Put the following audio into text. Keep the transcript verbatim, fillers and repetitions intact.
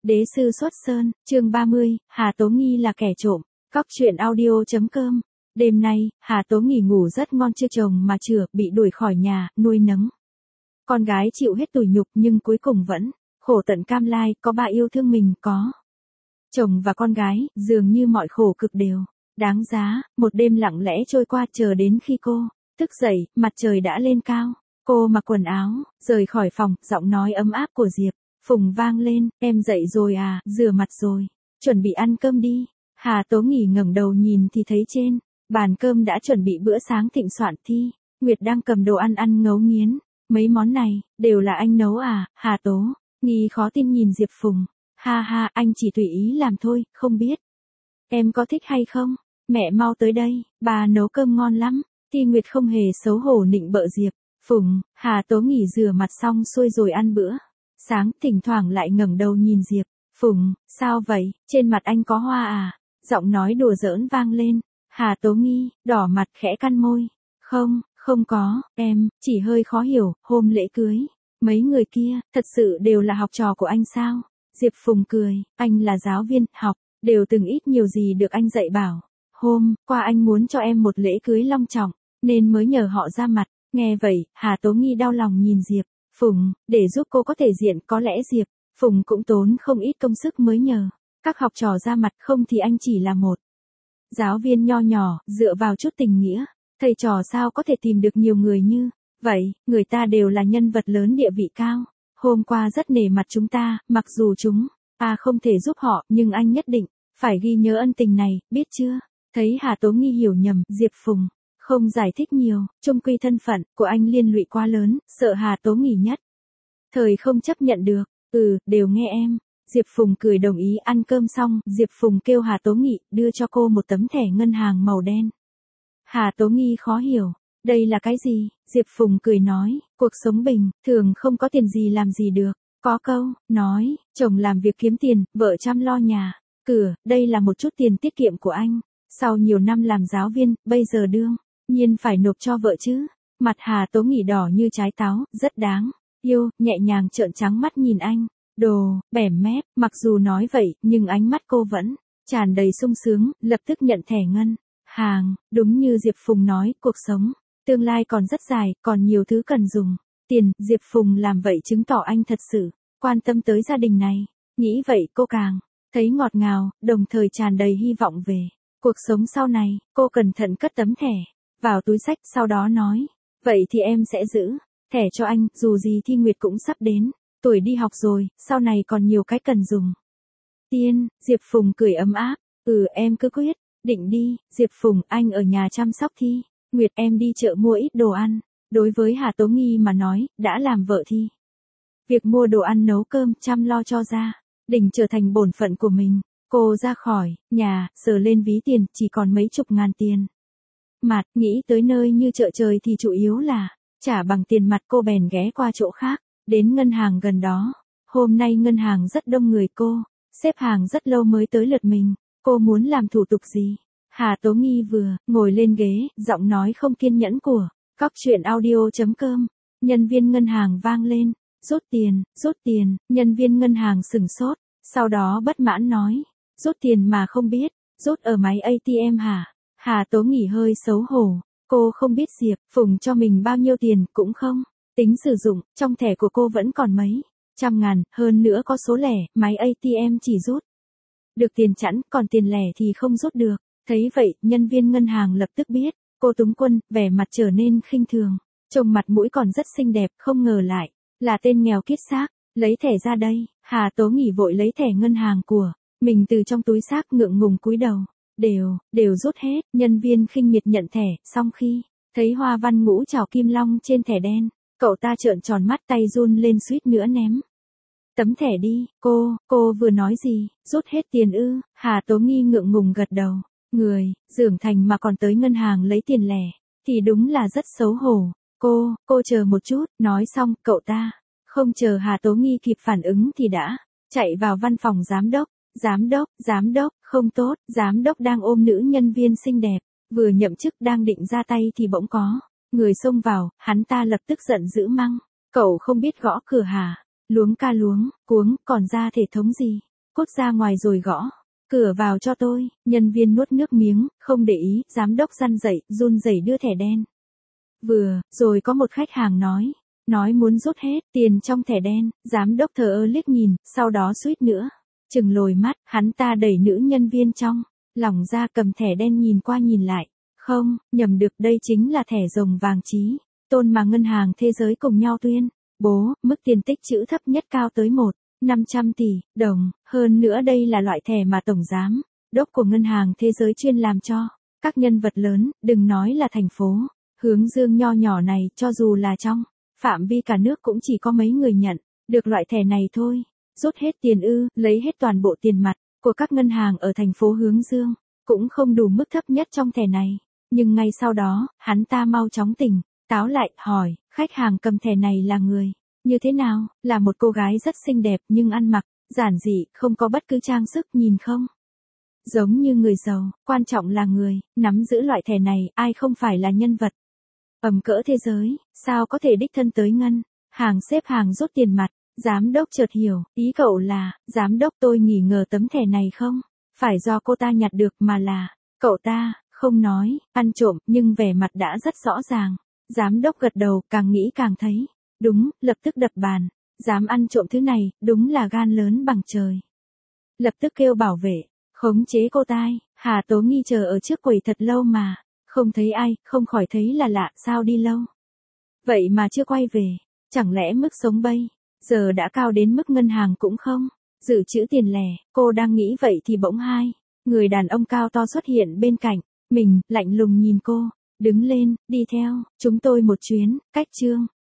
Đế sư xuất sơn, chương ba mươi, Hà Tố Nghi là kẻ trộm. Cóc truyện audio.com. Đêm nay, Hà Tố Nghi ngủ rất ngon, chưa chồng mà chửa, bị đuổi khỏi nhà, nuôi nấng. Con gái chịu hết tủi nhục nhưng cuối cùng vẫn khổ tận cam lai, có bà yêu thương mình, có chồng và con gái, dường như mọi khổ cực đều đáng giá. Một đêm lặng lẽ trôi qua, chờ đến khi cô thức dậy, mặt trời đã lên cao. Cô mặc quần áo, rời khỏi phòng, giọng nói ấm áp của Diệp Phùng vang lên, em dậy rồi à, rửa mặt rồi, chuẩn bị ăn cơm đi. Hà Tố Nghi ngẩng đầu nhìn thì thấy trên bàn cơm đã chuẩn bị bữa sáng thịnh soạn. Thi Nguyệt đang cầm đồ ăn ăn ngấu nghiến, mấy món này, đều là anh nấu à? Hà Tố Nghi khó tin nhìn Diệp Phùng, ha ha, anh chỉ tùy ý làm thôi, không biết em có thích hay không? Mẹ mau tới đây, bà nấu cơm ngon lắm. Thi Nguyệt không hề xấu hổ nịnh bợ Diệp Phùng. Hà Tố Nghi rửa mặt xong xuôi rồi ăn bữa sáng, thỉnh thoảng lại ngẩng đầu nhìn Diệp Phùng, sao vậy, trên mặt anh có hoa à? Giọng nói đùa giỡn vang lên. Hà Tố Nghi đỏ mặt khẽ cắn môi, không, không có, em chỉ hơi khó hiểu, hôm lễ cưới, mấy người kia, thật sự đều là học trò của anh sao? Diệp Phùng cười, anh là giáo viên, học, đều từng ít nhiều gì được anh dạy bảo. Hôm qua anh muốn cho em một lễ cưới long trọng, nên mới nhờ họ ra mặt. Nghe vậy, Hà Tố Nghi đau lòng nhìn Diệp Phùng, để giúp cô có thể diện, có lẽ Diệp Phùng cũng tốn không ít công sức mới nhờ các học trò ra mặt, không thì anh chỉ là một giáo viên nho nhỏ, dựa vào chút tình nghĩa, thầy trò sao có thể tìm được nhiều người như vậy, người ta đều là nhân vật lớn, địa vị cao. Hôm qua rất nể mặt chúng ta, mặc dù chúng ta không thể giúp họ, nhưng anh nhất định phải ghi nhớ ân tình này, biết chưa? Thấy Hà Tố Nghi hiểu nhầm, Diệp Phùng không giải thích nhiều, chung quy thân phận của anh liên lụy quá lớn, sợ Hà Tố Nghi nhất thời không chấp nhận được. Ừ, đều nghe em. Diệp Phùng cười đồng ý. Ăn cơm xong, Diệp Phùng kêu Hà Tố Nghi đưa cho cô một tấm thẻ ngân hàng màu đen. Hà Tố Nghi khó hiểu, đây là cái gì? Diệp Phùng cười nói, cuộc sống bình thường không có tiền gì làm gì được. Có câu nói, chồng làm việc kiếm tiền, vợ chăm lo nhà cửa, đây là một chút tiền tiết kiệm của anh. Sau nhiều năm làm giáo viên, bây giờ đương nhiên phải nộp cho vợ chứ. Mặt Hà Tố Nghi đỏ như trái táo, rất đáng yêu, nhẹ nhàng trợn trắng mắt nhìn anh. Đồ, bẻm mép, mặc dù nói vậy, nhưng ánh mắt cô vẫn tràn đầy sung sướng, lập tức nhận thẻ ngân hàng. Đúng như Diệp Phùng nói, cuộc sống tương lai còn rất dài, còn nhiều thứ cần dùng tiền. Diệp Phùng làm vậy chứng tỏ anh thật sự quan tâm tới gia đình này. Nghĩ vậy cô càng thấy ngọt ngào, đồng thời tràn đầy hy vọng về cuộc sống sau này. Cô cẩn thận cất tấm thẻ vào túi xách, sau đó nói, vậy thì em sẽ giữ thẻ cho anh, dù gì Thi Nguyệt cũng sắp đến tuổi đi học rồi, sau này còn nhiều cái cần dùng. Tiên, Diệp Phùng cười ấm áp, ừ em cứ quyết định đi. Diệp Phùng, anh ở nhà chăm sóc Thi Nguyệt, em đi chợ mua ít đồ ăn. Đối với Hà Tố Nghi mà nói, đã làm vợ thì việc mua đồ ăn, nấu cơm, chăm lo cho gia đình trở thành bổn phận của mình. Cô ra khỏi nhà, sờ lên ví tiền, chỉ còn mấy chục ngàn tiền mặt. Nghĩ tới nơi như chợ trời thì chủ yếu là trả bằng tiền mặt, cô bèn ghé qua chỗ khác, đến ngân hàng gần đó. Hôm nay ngân hàng rất đông người, cô xếp hàng rất lâu mới tới lượt mình. Cô muốn làm thủ tục gì? Hà Tố Nghi vừa ngồi lên ghế, giọng nói không kiên nhẫn của Cóc truyện audio.com. Nhân viên ngân hàng vang lên, rút tiền, rút tiền. Nhân viên ngân hàng sửng sốt, sau đó bất mãn nói, rút tiền mà không biết, rút ở máy a tê em hả? Hà Tố Nghi hơi xấu hổ, cô không biết Diệp Phùng cho mình bao nhiêu tiền, cũng không tính sử dụng, trong thẻ của cô vẫn còn mấy trăm ngàn, hơn nữa có số lẻ, máy a tê em chỉ rút được tiền chẵn, còn tiền lẻ thì không rút được. Thấy vậy, nhân viên ngân hàng lập tức biết cô túng quân, vẻ mặt trở nên khinh thường, trông mặt mũi còn rất xinh đẹp, không ngờ lại là tên nghèo kiết xác. Lấy thẻ ra đây. Hà Tố Nghi vội lấy thẻ ngân hàng của mình từ trong túi xác, ngượng ngùng cúi đầu, đều đều rút hết. Nhân viên khinh miệt nhận thẻ, xong khi thấy hoa văn ngũ trảo kim long trên thẻ đen, cậu ta trợn tròn mắt, tay run lên suýt nữa ném tấm thẻ đi. Cô, cô vừa nói gì? Rút hết tiền ư? Hà Tố Nghi ngượng ngùng gật đầu. Người trưởng thành mà còn tới ngân hàng lấy tiền lẻ, thì đúng là rất xấu hổ. Cô, cô chờ một chút. Nói xong, cậu ta không chờ Hà Tố Nghi kịp phản ứng thì đã chạy vào văn phòng giám đốc. Giám đốc, giám đốc, không tốt. Giám đốc đang ôm nữ nhân viên xinh đẹp, vừa nhậm chức, đang định ra tay thì bỗng có người xông vào. Hắn ta lập tức giận dữ mắng, cậu không biết gõ cửa hả? Luống ca luống cuống, còn ra thể thống gì? cút ra ngoài rồi gõ. Cửa vào cho tôi, nhân viên nuốt nước miếng, không để ý, giám đốc răn dậy, run rẩy đưa thẻ đen. Vừa, rồi có một khách hàng nói, nói muốn rút hết tiền trong thẻ đen, giám đốc thờ ơ liếc nhìn, sau đó suýt nữa chừng lồi mắt, hắn ta đẩy nữ nhân viên trong lòng ra cầm thẻ đen nhìn qua nhìn lại. Không, nhầm được, đây chính là thẻ rồng vàng trí tôn mà ngân hàng thế giới cùng nhau tuyên bố, mức tiền tích trữ thấp nhất cao tới một nghìn năm trăm tỷ đồng, hơn nữa đây là loại thẻ mà tổng giám đốc của ngân hàng thế giới chuyên làm cho các nhân vật lớn, đừng nói là thành phố Hướng Dương nho nhỏ này, cho dù là trong phạm vi cả nước cũng chỉ có mấy người nhận được loại thẻ này thôi. Rút hết tiền ư, lấy hết toàn bộ tiền mặt của các ngân hàng ở thành phố Hướng Dương, cũng không đủ mức thấp nhất trong thẻ này. Nhưng ngay sau đó, hắn ta mau chóng tỉnh táo lại, hỏi, khách hàng cầm thẻ này là người như thế nào? Là một cô gái rất xinh đẹp nhưng ăn mặc giản dị, không có bất cứ trang sức, nhìn không giống như người giàu. Quan trọng là người nắm giữ loại thẻ này, ai không phải là nhân vật ầm cỡ thế giới, sao có thể đích thân tới ngân hàng xếp hàng rút tiền mặt. Giám đốc chợt hiểu, ý cậu là, giám đốc, tôi nghi ngờ tấm thẻ này không phải do cô ta nhặt được mà là cậu ta không nói ăn trộm, nhưng vẻ mặt đã rất rõ ràng. Giám đốc gật đầu, càng nghĩ càng thấy đúng, lập tức đập bàn. Dám ăn trộm thứ này, đúng là gan lớn bằng trời. Lập tức kêu bảo vệ khống chế cô ta. Hà Tố Nghi chờ ở trước quầy thật lâu mà không thấy ai, không khỏi thấy là lạ, sao đi lâu vậy mà chưa quay về. Chẳng lẽ mức sống bây giờ đã cao đến mức ngân hàng cũng không dự trữ tiền lẻ. Cô đang nghĩ vậy thì bỗng hai người đàn ông cao to xuất hiện bên cạnh mình, lạnh lùng nhìn cô. Đứng lên, đi theo chúng tôi một chuyến. Cách Trương